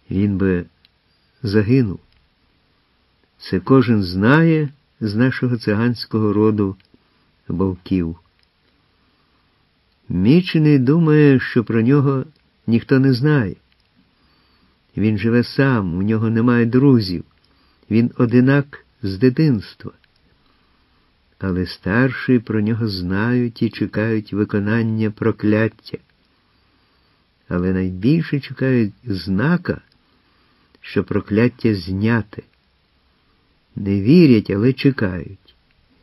він би загинув. Це кожен знає з нашого циганського роду вовків. Мічений думає, що про нього ніхто не знає. Він живе сам, у нього немає друзів. Він одинак з дитинства. Але старші про нього знають і чекають виконання прокляття. Але найбільше чекають знака, що прокляття зняте. Не вірять, але чекають.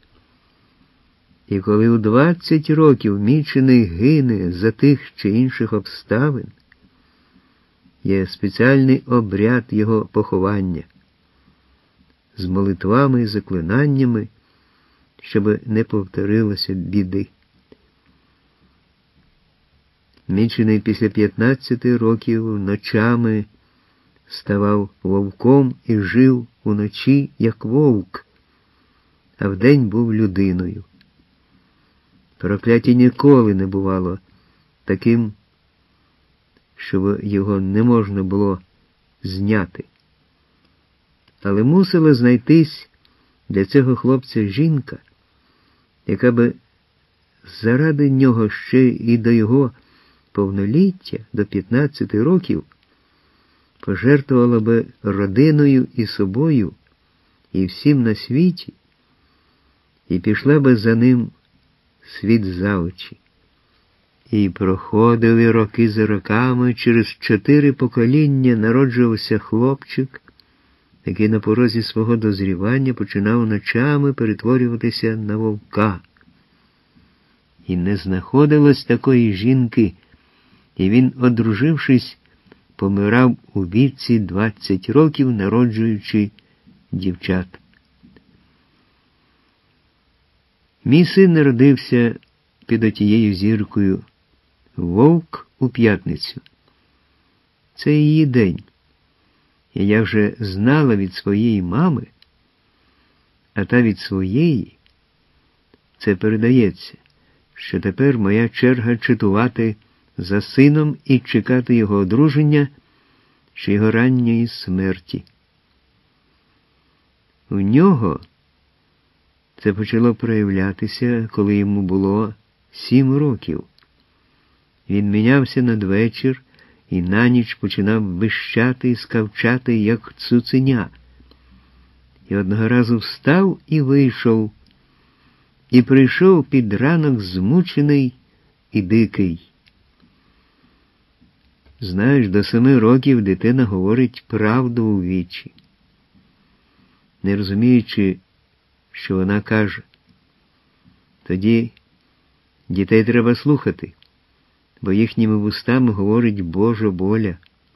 І коли у 20 років мічений гине за тих чи інших обставин, є спеціальний обряд його поховання з молитвами і заклинаннями, щоб не повторилося біди. Мічений після 15 років ночами ставав вовком і жив уночі, як вовк, а вдень був людиною. Прокляття ніколи не бувало таким, щоб його не можна було зняти. Але мусила знайтись для цього хлопця жінка, яка би заради нього ще і до його повноліття, до 15 років, пожертвувала би родиною і собою, і всім на світі, і пішла би за ним світ за очі. І проходили роки за роками, через 4 покоління народжувався хлопчик, який на порозі свого дозрівання починав ночами перетворюватися на вовка. І не знаходилось такої жінки, і він, одружившись, помирав у віці 20 років, народжуючи дівчат. Мій син народився під отією зіркою «Вовк у п'ятницю». Це її день. І я вже знала від своєї мами, а та від своєї, це передається, що тепер моя черга чатувати за сином і чекати його одруження чи його ранньої смерті. У нього це почало проявлятися, коли йому було 7 років. Він мінявся надвечір і на ніч починав вищати і скавчати, як цуценя. І одного разу встав і вийшов, і прийшов під ранок змучений і дикий. Знаєш, до 7 років дитина говорить правду у вічі, не розуміючи, що вона каже. Тоді дітей треба слухати, бо їхніми вустами говорить Божа воля.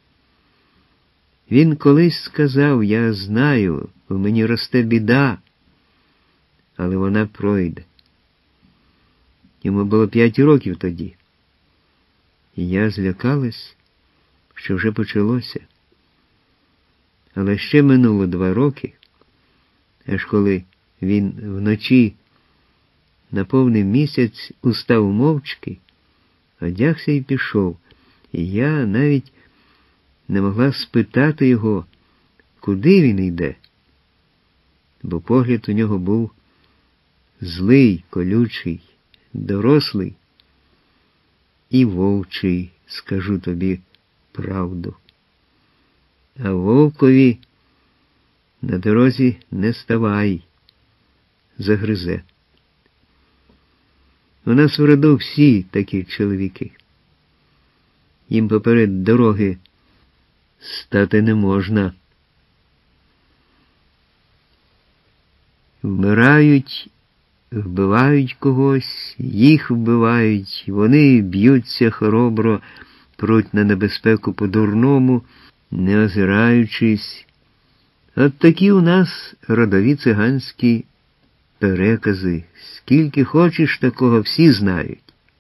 Він колись сказав: «Я знаю, в мені росте біда, але вона пройде». Йому було 5 років тоді. І я злякалась, що вже почалося. Але ще минуло 2 роки, аж коли він вночі на повний місяць устав мовчки, одягся і пішов. І я навіть не могла спитати його, куди він йде, бо погляд у нього був злий, колючий, дорослий і вовчий, скажу тобі правду. А вовкові на дорозі не ставай, загризе. У нас в роду всі такі чоловіки. Їм поперед дороги стати не можна. Вмирають, вбивають когось, їх вбивають, вони б'ються хоробро, пруть на небезпеку по-дурному, не озираючись. От такі у нас родові циганські перекази. Скільки хочеш такого, всі знають.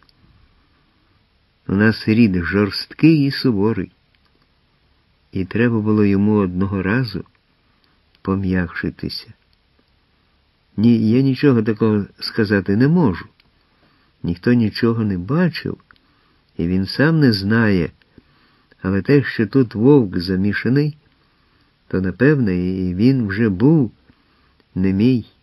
У нас рід жорсткий і суворий. І треба було йому одного разу пом'якшитися. Ні, я нічого такого сказати не можу. Ніхто нічого не бачив, і він сам не знає, Але те, що тут вовк замішаний, то, напевне, і він вже був не мій.